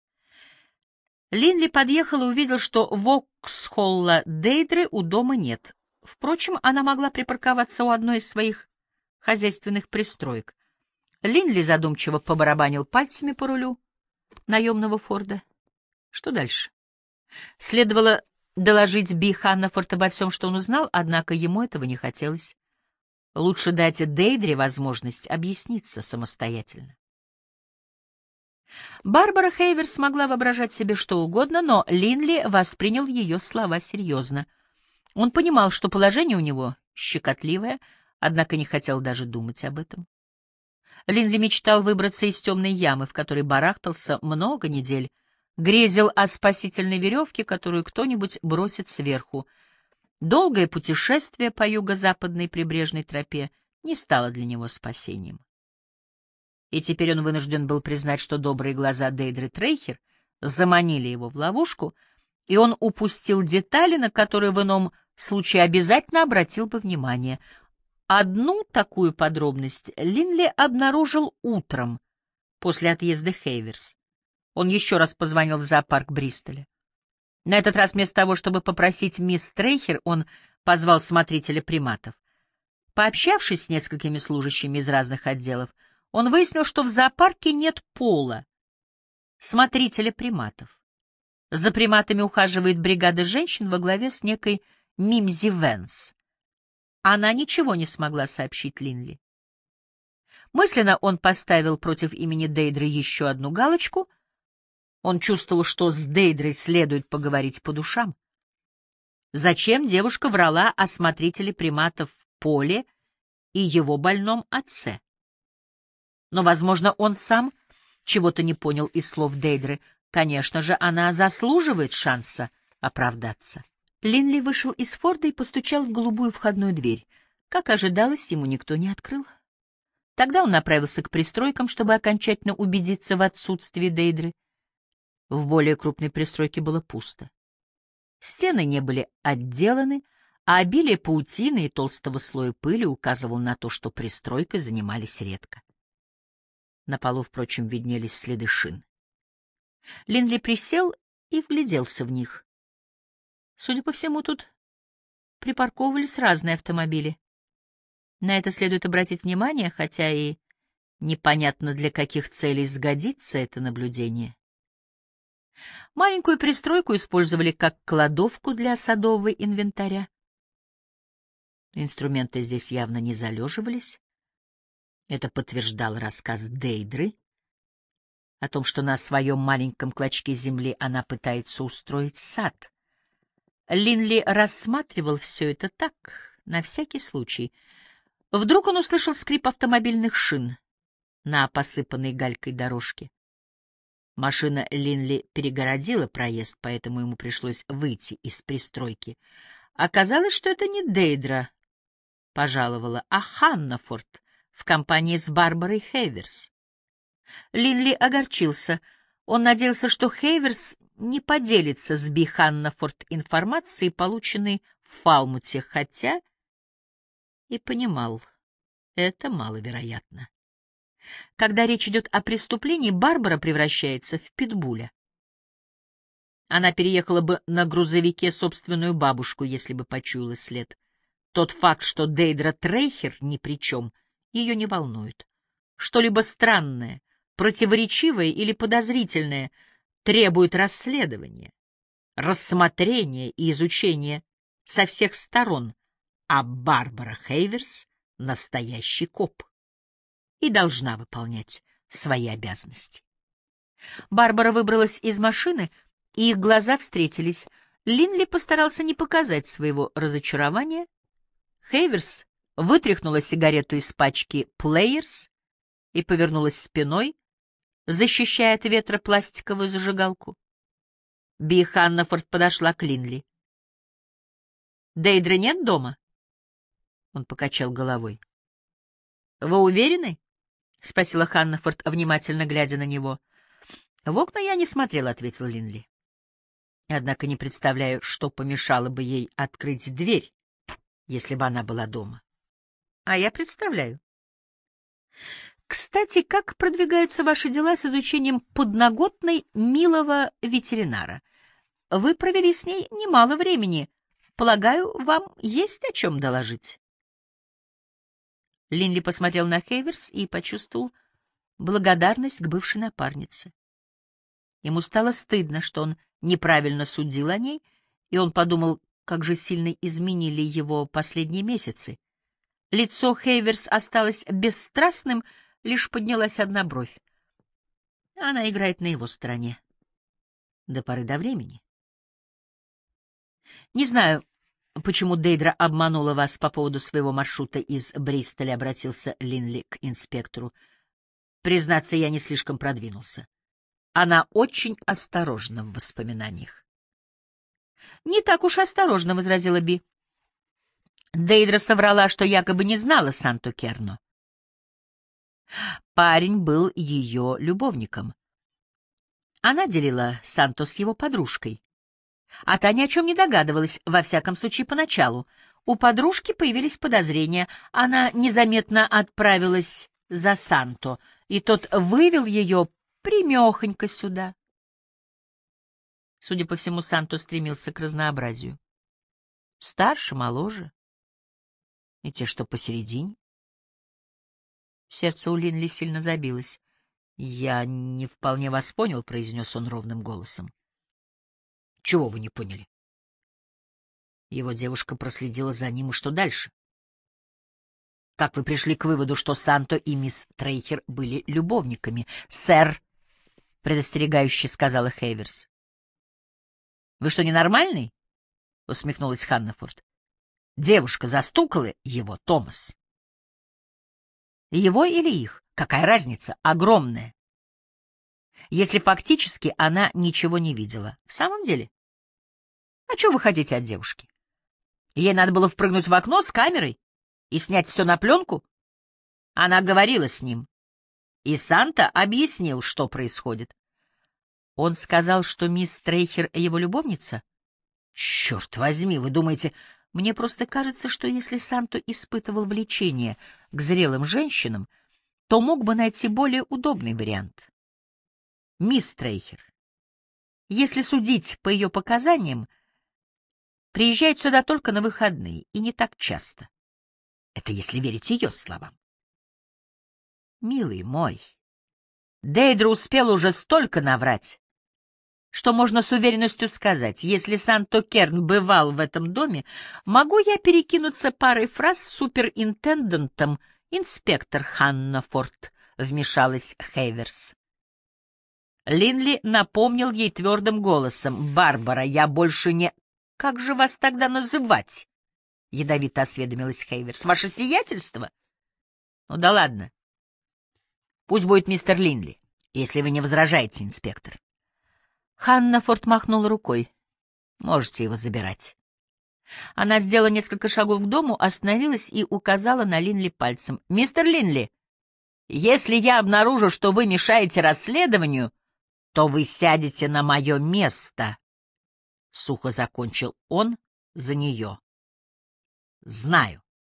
Линли подъехал и увидел, что Воксхолла Дейдры у дома нет. Впрочем, она могла припарковаться у одной из своих хозяйственных пристроек. Линли задумчиво побарабанил пальцами по рулю наемного Форда. Что дальше? Следовало доложить Би Ханнафорд обо всем, что он узнал, однако ему этого не хотелось. Лучше дать Дейдре возможность объясниться самостоятельно. Барбара Хейверс могла воображать себе что угодно, но Линли воспринял ее слова серьезно. Он понимал, что положение у него щекотливое, однако не хотел даже думать об этом. Линли мечтал выбраться из темной ямы, в которой барахтался много недель, грезил о спасительной веревке, которую кто-нибудь бросит сверху. Долгое путешествие по юго-западной прибрежной тропе не стало для него спасением. И теперь он вынужден был признать, что добрые глаза Дейдры Трейхер заманили его в ловушку, и он упустил детали, на которые в ином случае обязательно обратил бы внимание. Одну такую подробность Линли обнаружил утром, после отъезда Хейверс. Он еще раз позвонил в зоопарк Бристоля. На этот раз вместо того, чтобы попросить мисс Трейхер, он позвал смотрителя приматов. Пообщавшись с несколькими служащими из разных отделов, он выяснил, что в зоопарке нет Пола, смотрителя приматов. За приматами ухаживает бригада женщин во главе с некой Мимзи Венс. Она ничего не смогла сообщить Линли. Мысленно он поставил против имени Дейдры еще одну галочку. Он чувствовал, что с Дейдрой следует поговорить по душам. Зачем девушка врала о смотрителе приматов Поле и его больном отце? Но, возможно, он сам чего-то не понял из слов Дейдры. Конечно же, она заслуживает шанса оправдаться. Линли вышел из Форда и постучал в голубую входную дверь. Как ожидалось, ему никто не открыл. Тогда он направился к пристройкам, чтобы окончательно убедиться в отсутствии Дейдры. В более крупной пристройке было пусто. Стены не были отделаны, а обилие паутины и толстого слоя пыли указывало на то, что пристройкой занимались редко. На полу, впрочем, виднелись следы шин. Линли присел и вгляделся в них. Судя по всему, тут припарковывались разные автомобили. На это следует обратить внимание, хотя и непонятно, для каких целей сгодится это наблюдение. Маленькую пристройку использовали как кладовку для садового инвентаря. Инструменты здесь явно не залеживались. Это подтверждал рассказ Дейдры о том, что на своем маленьком клочке земли она пытается устроить сад. Линли рассматривал все это так, на всякий случай. Вдруг он услышал скрип автомобильных шин на посыпанной галькой дорожке. Машина Линли перегородила проезд, поэтому ему пришлось выйти из пристройки. Оказалось, что это не Дейдра пожаловала, а Ханнафорд в компании с Барбарой Хейверс. Линли огорчился. Он надеялся, что Хейверс не поделится с Би Ханнафорд информацией, полученной в Фалмуте, хотя и понимал, это маловероятно. Когда речь идет о преступлении, Барбара превращается в питбуля. Она переехала бы на грузовике собственную бабушку, если бы почуяла след. Тот факт, что Дейдра Трейхер ни при чем, ее не волнует. Что-либо странное, противоречивое или подозрительное требует расследования, рассмотрения и изучения со всех сторон, а Барбара Хейверс — настоящий коп и должна выполнять свои обязанности. Барбара выбралась из машины, и их глаза встретились. Линли постарался не показать своего разочарования. Хейверс вытряхнула сигарету из пачки «Плеерс» и повернулась спиной, защищая от ветра пластиковую зажигалку. Би Ханнафорд подошла к Линли. «Дейдры нет дома?» Он покачал головой. «Вы уверены?» — спросила Ханнафорд, внимательно глядя на него. «В окна я не смотрел», — ответил Линли. «Однако не представляю, что помешало бы ей открыть дверь, если бы она была дома». «А я представляю». «Кстати, как продвигаются ваши дела с изучением подноготной милого ветеринара? Вы провели с ней немало времени. Полагаю, вам есть о чем доложить?» Линли посмотрел на Хейверс и почувствовал благодарность к бывшей напарнице. Ему стало стыдно, что он неправильно судил о ней, и он подумал, как же сильно изменили его последние месяцы. Лицо Хейверс осталось бесстрастным, лишь поднялась одна бровь. Она играет на его стороне. До поры до времени. Не знаю, почему Дейдра обманула вас по поводу своего маршрута из Бристоля, обратился Линли к инспектору. Признаться, я не слишком продвинулся. Она очень осторожна в воспоминаниях. — Не так уж осторожно, — возразила Би. Дейдра соврала, что якобы не знала Санту Керно. Парень был ее любовником. Она делила Санту с его подружкой. А та ни о чем не догадывалась, во всяком случае, поначалу. У подружки появились подозрения. Она незаметно отправилась за Санто, и тот вывел ее примехонько сюда. Судя по всему, Санто стремился к разнообразию. Старше, моложе. И те, что посередине. Сердце у Линли сильно забилось. — Я не вполне вас понял, — произнес он ровным голосом. — Чего вы не поняли? Его девушка проследила за ним, и что дальше? — Как вы пришли к выводу, что Санто и мисс Трейхер были любовниками? — Сэр, — предостерегающе сказала Хейверс. — Вы что, ненормальный? — усмехнулась Ханнафорд. — Девушка застукала его, Томас. — Его или их? Какая разница? Огромная. Если фактически она ничего не видела. В самом деле? А чего вы хотите от девушки? Ей надо было впрыгнуть в окно с камерой и снять все на пленку? Она говорила с ним. И Санта объяснил, что происходит. Он сказал, что мисс Трейхер его любовница? Черт возьми, вы думаете... Мне просто кажется, что если Санто испытывал влечение к зрелым женщинам, то мог бы найти более удобный вариант. Мисс Трейхер, если судить по ее показаниям, приезжает сюда только на выходные и не так часто. Это если верить ее словам. Милый мой, Дейдра успел уже столько наврать, что можно с уверенностью сказать, если Санто Керн бывал в этом доме, могу я перекинуться парой фраз с суперинтендантом, инспектор Ханнафорд, вмешалась Хейверс. Линли напомнил ей твердым голосом: «Барбара, я больше не...» «Как же вас тогда называть?» — ядовито осведомилась Хейверс. «Ваше сиятельство?» «Ну да ладно. Пусть будет мистер Линли, если вы не возражаете, инспектор». Ханнафорд махнула рукой. «Можете его забирать». Она сделала несколько шагов к дому, остановилась и указала на Линли пальцем. «Мистер Линли, если я обнаружу, что вы мешаете расследованию, то вы сядете на мое место», — сухо закончил он за нее. «Знаю».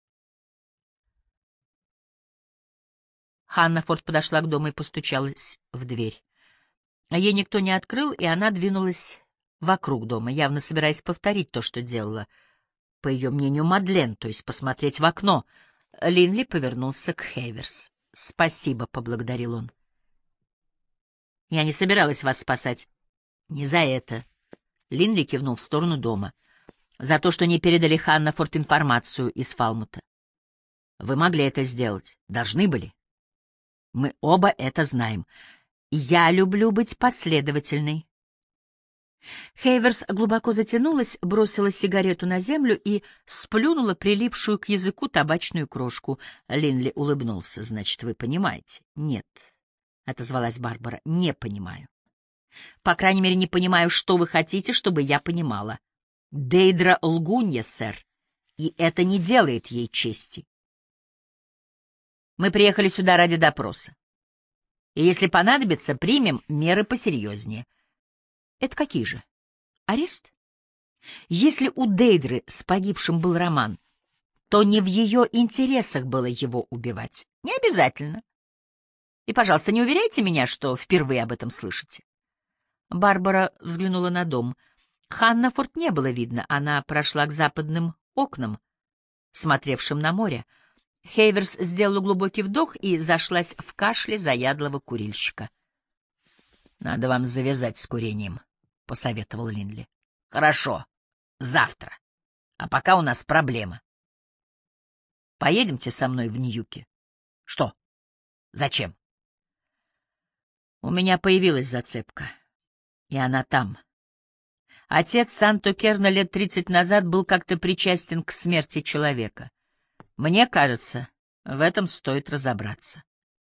Ханнафорд подошла к дому и постучалась в дверь. Ей никто не открыл, и она двинулась вокруг дома, явно собираясь повторить то, что делала, по ее мнению, Мадлен, то есть посмотреть в окно. Линли повернулся к Хейверс. «Спасибо», — поблагодарил он. «Я не собиралась вас спасать». «Не за это». Линли кивнул в сторону дома. «За то, что не передали Ханнафорд информацию из Фалмута. Вы могли это сделать. Должны были. Мы оба это знаем. Я люблю быть последовательной». Хейверс глубоко затянулась, бросила сигарету на землю и сплюнула прилипшую к языку табачную крошку. Линли улыбнулся. «Значит, вы понимаете?» «Нет», — отозвалась Барбара, — «не понимаю. По крайней мере, не понимаю, что вы хотите, чтобы я понимала. Дейдра лгунья, сэр, и это не делает ей чести. Мы приехали сюда ради допроса. И если понадобится, примем меры посерьезнее». «Это какие же? Арест?» Если у Дейдры с погибшим был роман, то не в ее интересах было его убивать. Не обязательно. И, пожалуйста, не уверяйте меня, что впервые об этом слышите. Барбара взглянула на дом. Ханнафорд не было видно, она прошла к западным окнам, смотревшим на море. Хейверс сделала глубокий вдох и зашлась в кашле заядлого курильщика. — Надо вам завязать с курением, — посоветовал Линли. — Хорошо, завтра. А пока у нас проблема. Поедемте со мной в Ньюки. — Что? Зачем? — У меня появилась зацепка, и она там. Отец Санто Керна лет тридцать назад был как-то причастен к смерти человека. Мне кажется, в этом стоит разобраться.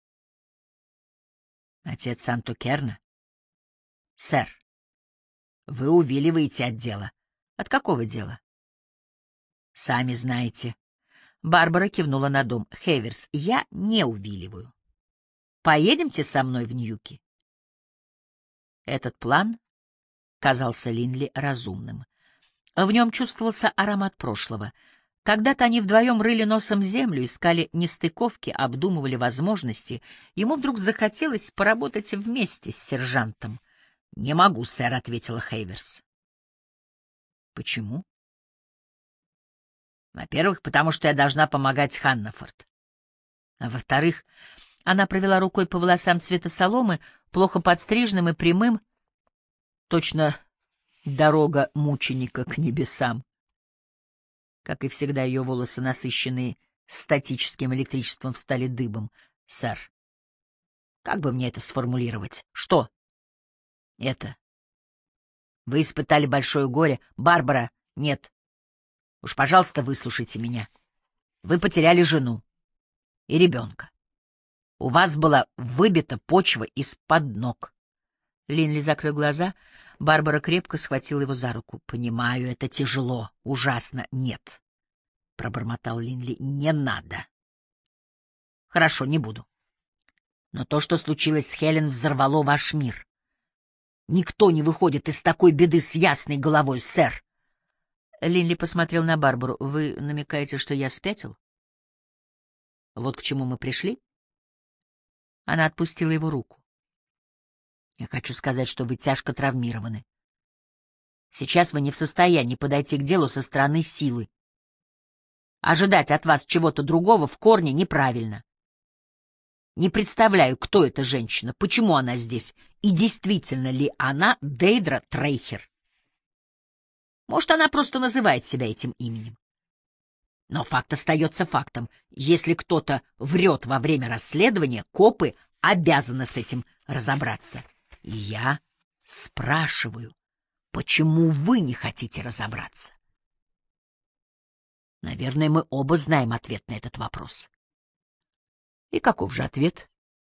Отец Санто Керна? Сэр, вы увиливаете от дела. От какого дела? Сами знаете. Барбара кивнула на дом. Хейверс, я не увиливаю. Поедемте со мной в Ньюки. Этот план казался Линли разумным. В нем чувствовался аромат прошлого. Когда-то они вдвоем рыли носом землю, искали нестыковки, обдумывали возможности. Ему вдруг захотелось поработать вместе с сержантом. — Не могу, сэр, — ответила Хейверс. — Почему? — Во-первых, потому что я должна помогать Ханнафорд. А во-вторых, она провела рукой по волосам цвета соломы, плохо подстриженным и прямым, точно дорога мученика к небесам. Как и всегда, ее волосы, насыщенные статическим электричеством, встали дыбом. — Сэр, как бы мне это сформулировать? — Что? — Это. Вы испытали большое горе. Барбара, нет. Уж, пожалуйста, выслушайте меня. Вы потеряли жену и ребенка. У вас была выбита почва из-под ног. Линли закрыл глаза. Барбара крепко схватила его за руку. — Понимаю, это тяжело, ужасно. — Нет, — пробормотал Линли, — не надо. — Хорошо, не буду. Но то, что случилось с Хелен, взорвало ваш мир. Никто не выходит из такой беды с ясной головой, сэр. Линли посмотрел на Барбару. — Вы намекаете, что я спятил? — Вот к чему мы пришли? Она отпустила его руку. — Я хочу сказать, что вы тяжко травмированы. Сейчас вы не в состоянии подойти к делу со стороны силы. Ожидать от вас чего-то другого в корне неправильно. Не представляю, кто эта женщина, почему она здесь, и действительно ли она Дейдра Трейхер. Может, она просто называет себя этим именем. Но факт остается фактом. Если кто-то врет во время расследования, копы обязаны с этим разобраться. И я спрашиваю, почему вы не хотите разобраться? Наверное, мы оба знаем ответ на этот вопрос. И каков же ответ?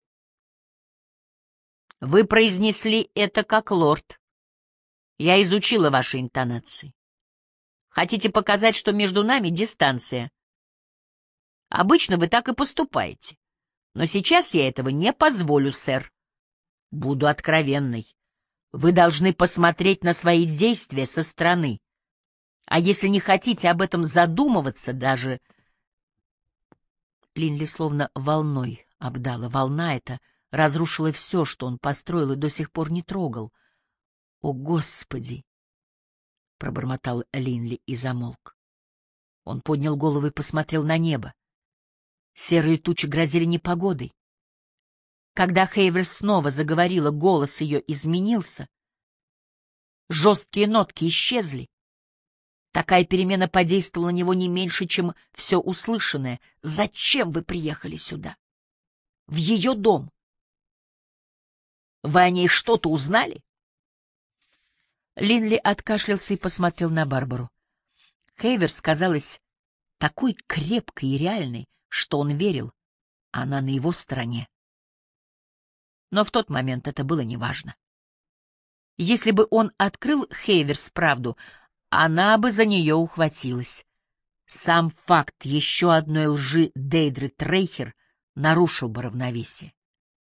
Вы произнесли это как лорд. Я изучила ваши интонации. Хотите показать, что между нами дистанция? Обычно вы так и поступаете. Но сейчас я этого не позволю, сэр. Буду откровенной. Вы должны посмотреть на свои действия со стороны. А если не хотите об этом задумываться, даже... Линли словно волной обдала. Волна эта разрушила все, что он построил и до сих пор не трогал. — О, Господи! — пробормотал Линли и замолк. Он поднял голову и посмотрел на небо. Серые тучи грозили непогодой. Когда Хейверс снова заговорила, голос ее изменился. Жесткие нотки исчезли. Такая перемена подействовала на него не меньше, чем все услышанное. «Зачем вы приехали сюда? В ее дом? Вы о ней что-то узнали?» Линли откашлялся и посмотрел на Барбару. Хейверс казалась такой крепкой и реальной, что он верил, она на его стороне. Но в тот момент это было неважно. Если бы он открыл Хейверс правду, она бы за нее ухватилась. Сам факт еще одной лжи Дейдры Трейхер нарушил бы равновесие.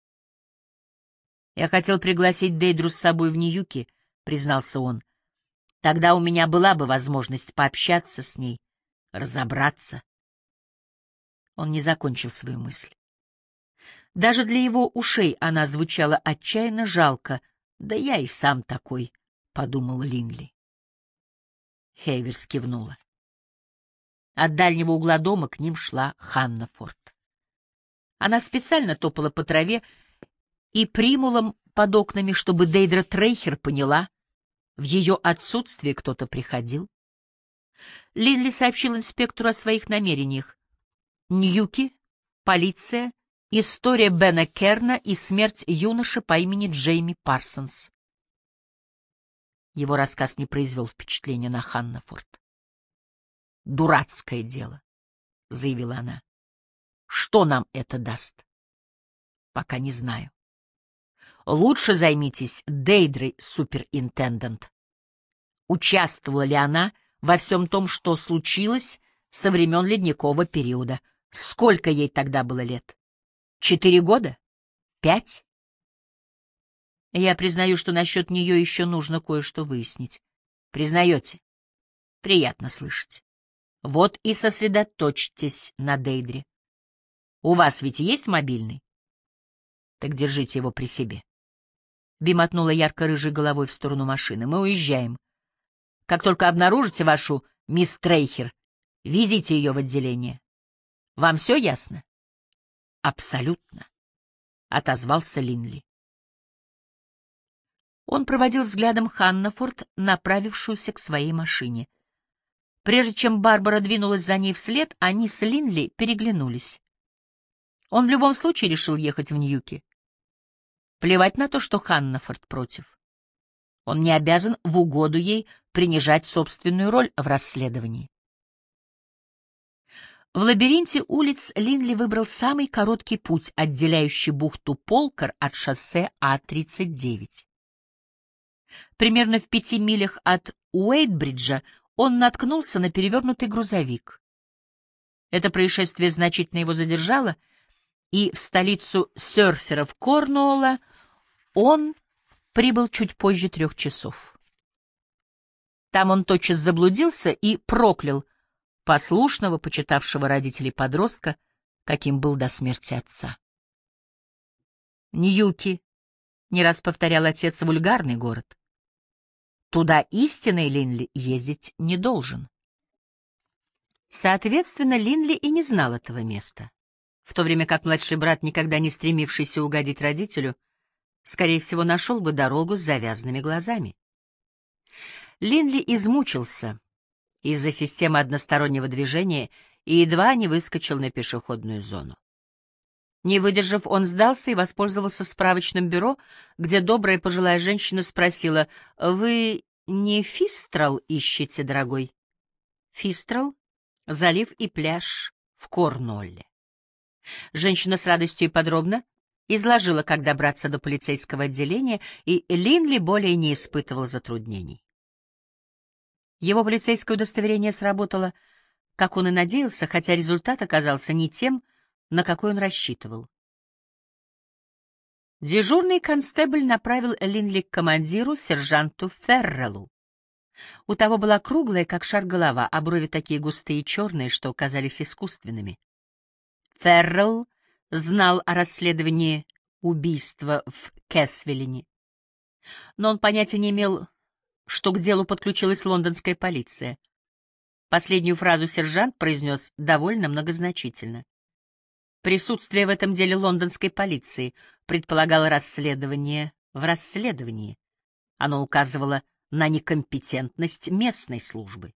«Я хотел пригласить Дейдру с собой в Ньюки», — признался он. «Тогда у меня была бы возможность пообщаться с ней, разобраться». Он не закончил свою мысль. Даже для его ушей она звучала отчаянно жалко. «Да я и сам такой», — подумал Линли. Хейверс кивнула. От дальнего угла дома к ним шла Ханнафорд. Она специально топала по траве и примулам под окнами, чтобы Дейдра Трейхер поняла, в ее отсутствие кто-то приходил. Линли сообщил инспектору о своих намерениях. Ньюки, полиция, история Бена Керна и смерть юноши по имени Джейми Парсонс. Его рассказ не произвел впечатления на Ханнафорд. «Дурацкое дело», — заявила она. «Что нам это даст?» «Пока не знаю. Лучше займитесь Дейдрой, суперинтендант. Участвовала ли она во всем том, что случилось со времен ледникового периода? Сколько ей тогда было лет? Четыре года? Пять?» «Я признаю, что насчет нее еще нужно кое-что выяснить». «Признаете? Приятно слышать. Вот и сосредоточьтесь на Дейдре. У вас ведь есть мобильный? Так держите его при себе. Би мотнула ярко-рыжей головой в сторону машины. Мы уезжаем. Как только обнаружите вашу мисс Трейхер, везите ее в отделение. Вам все ясно? Абсолютно, — отозвался Линли. Он проводил взглядом Ханнафорд, направившуюся к своей машине. Прежде чем Барбара двинулась за ней вслед, они с Линли переглянулись. Он в любом случае решил ехать в Ньюки. Плевать на то, что Ханнафорд против. Он не обязан в угоду ей принижать собственную роль в расследовании. В лабиринте улиц Линли выбрал самый короткий путь, отделяющий бухту Полкар от шоссе А тридцать девять. Примерно в пяти милях от Уэйтбриджа он наткнулся на перевернутый грузовик. Это происшествие значительно его задержало, и в столицу серферов Корнуолла он прибыл чуть позже трех часов. Там он тотчас заблудился и проклял послушного, почитавшего родителей подростка, каким был до смерти отца. Ньюки, не раз повторял отец, — вульгарный город. Туда истинный Линли ездить не должен. Соответственно, Линли и не знал этого места, в то время как младший брат, никогда не стремившийся угодить родителю, скорее всего, нашел бы дорогу с завязанными глазами. Линли измучился из-за системы одностороннего движения и едва не выскочил на пешеходную зону. Не выдержав, он сдался и воспользовался справочным бюро, где добрая пожилая женщина спросила: «Вы не Фистрал ищете, дорогой?» Фистрал — залив и пляж в Корнуолле. Женщина с радостью и подробно изложила, как добраться до полицейского отделения, и Линли более не испытывал затруднений. Его полицейское удостоверение сработало, как он и надеялся, хотя результат оказался не тем, на какой он рассчитывал. Дежурный констебль направил Линли к командиру, сержанту Ферреллу. У того была круглая, как шар, голова, а брови такие густые и черные, что казались искусственными. Феррелл знал о расследовании убийства в Кэсвиллине, но он понятия не имел, что к делу подключилась лондонская полиция. Последнюю фразу сержант произнес довольно многозначительно. Присутствие в этом деле лондонской полиции предполагало расследование в расследовании. Оно указывало на некомпетентность местной службы.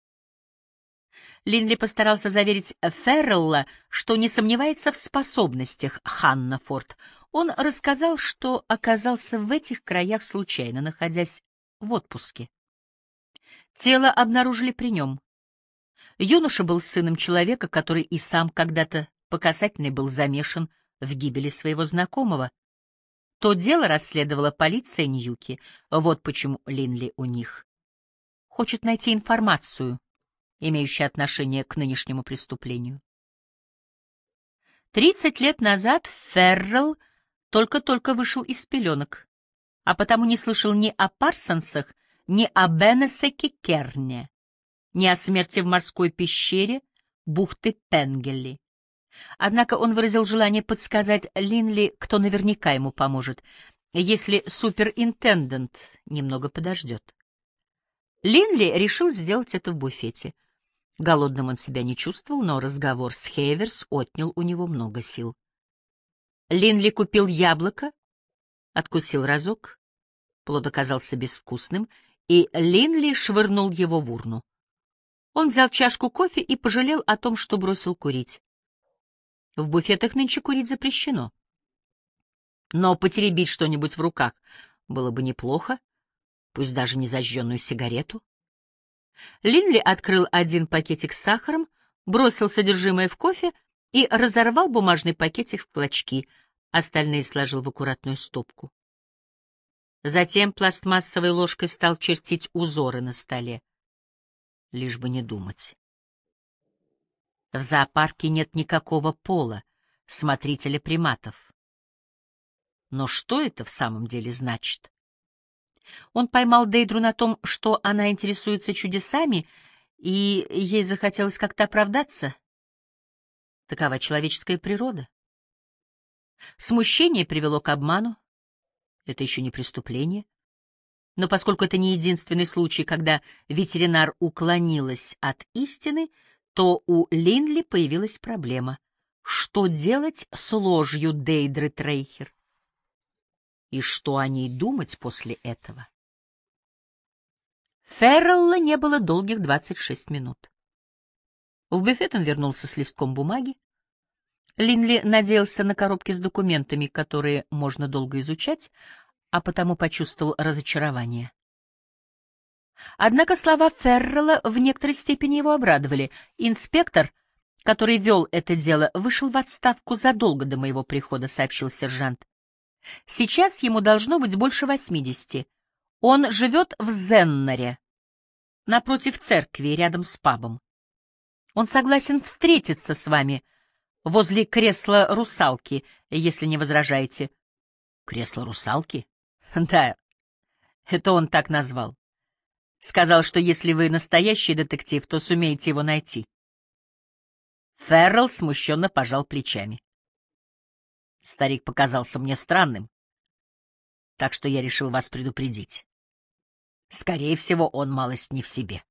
Линли постарался заверить Феррелла, что не сомневается в способностях Ханнафорд. Он рассказал, что оказался в этих краях случайно, находясь в отпуске. Тело обнаружили при нем. Юноша был сыном человека, который и сам когда-то по касательной был замешан в гибели своего знакомого. То дело расследовала полиция Ньюки, вот почему Линли у них. Хочет найти информацию, имеющую отношение к нынешнему преступлению. Тридцать лет назад Феррелл только-только вышел из пеленок, а потому не слышал ни о Парсонсах, ни о Беннесеке Керне, ни о смерти в морской пещере бухты Пенгелли. Однако он выразил желание подсказать Линли, кто наверняка ему поможет, если суперинтендант немного подождет. Линли решил сделать это в буфете. Голодным он себя не чувствовал, но разговор с Хейверс отнял у него много сил. Линли купил яблоко, откусил разок, плод оказался безвкусным, и Линли швырнул его в урну. Он взял чашку кофе и пожалел о том, что бросил курить. В буфетах нынче курить запрещено. Но потеребить что-нибудь в руках было бы неплохо, пусть даже не зажженную сигарету. Линли открыл один пакетик с сахаром, бросил содержимое в кофе и разорвал бумажный пакетик в клочки, остальные сложил в аккуратную стопку. Затем пластмассовой ложкой стал чертить узоры на столе, лишь бы не думать. В зоопарке нет никакого пола, смотрителя приматов. Но что это в самом деле значит? Он поймал Дейдру на том, что она интересуется чудесами, и ей захотелось как-то оправдаться. Такова человеческая природа. Смущение привело к обману. Это еще не преступление. Но поскольку это не единственный случай, когда ветеринар уклонилась от истины, то у Линли появилась проблема. Что делать с ложью Дейдры Трейхер? И что о ней думать после этого? Феррелла не было долгих двадцать шесть минут. В буфет он вернулся с листком бумаги. Линли надеялся на коробки с документами, которые можно долго изучать, а потому почувствовал разочарование. Однако слова Феррелла в некоторой степени его обрадовали. Инспектор, который вел это дело, вышел в отставку задолго до моего прихода, сообщил сержант. Сейчас ему должно быть больше восьмидесяти. Он живет в Зенноре, напротив церкви, рядом с пабом. Он согласен встретиться с вами возле кресла русалки, если не возражаете. Кресло русалки? Да, это он так назвал. Сказал, что если вы настоящий детектив, то сумеете его найти. Феррелл смущенно пожал плечами. Старик показался мне странным, так что я решил вас предупредить. Скорее всего, он малость не в себе.